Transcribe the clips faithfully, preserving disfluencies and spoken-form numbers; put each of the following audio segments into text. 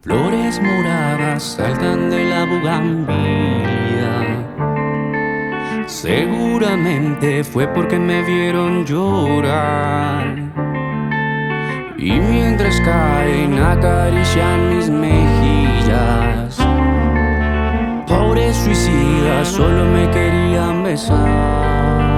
Flores moradas saltan de la bugambilia. Seguramente fue porque me vieron llorar. Y mientras caen acarician mis mejillas. Pobres suicidas solo me querían besar.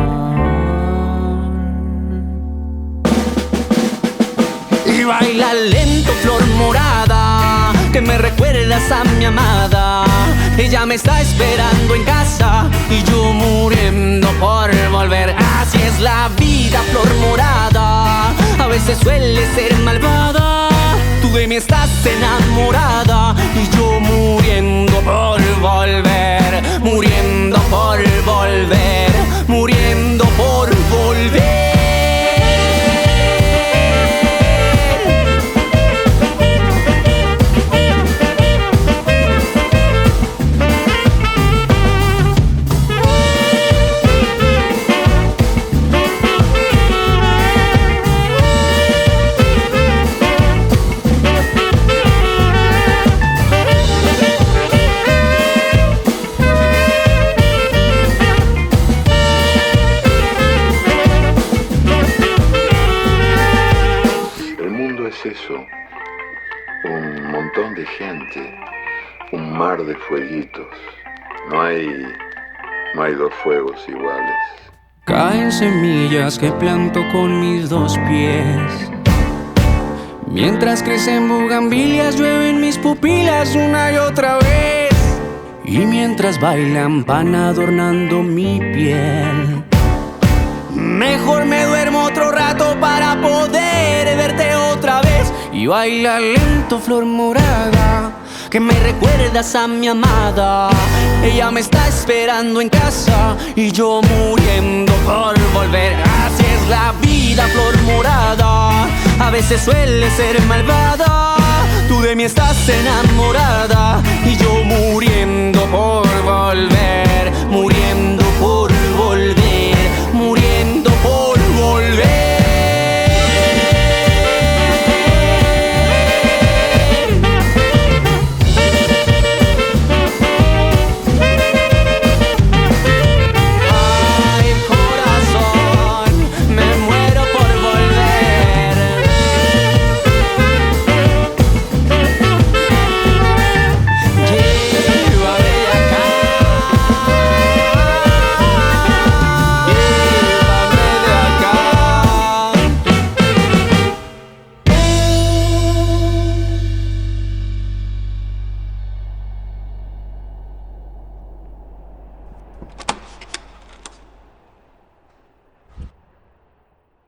Y baila lento, flor morada, que me recuerdas a mi amada. Ella me está esperando en casa y yo muriendo por volver. Así es la vida, flor morada, a veces suele ser malvada. Tú de mí estás enamorada y yo muriendo por volver. Muriendo por volver, muriendo por volver. Eso, un montón de gente, un mar de fueguitos. No hay, no hay dos fuegos iguales. Caen semillas que planto con mis dos pies. Mientras crecen bugambilias, llueven mis pupilas una y otra vez. Y mientras bailan van adornando mi piel. Mejor me duermo otro rato para poder verte otra vez. Y baila lento, flor morada, que me recuerdas a mi amada. Ella me está esperando en casa y yo muriendo por volver. Así es la vida, flor morada, a veces suele ser malvada. Tú de mí estás enamorada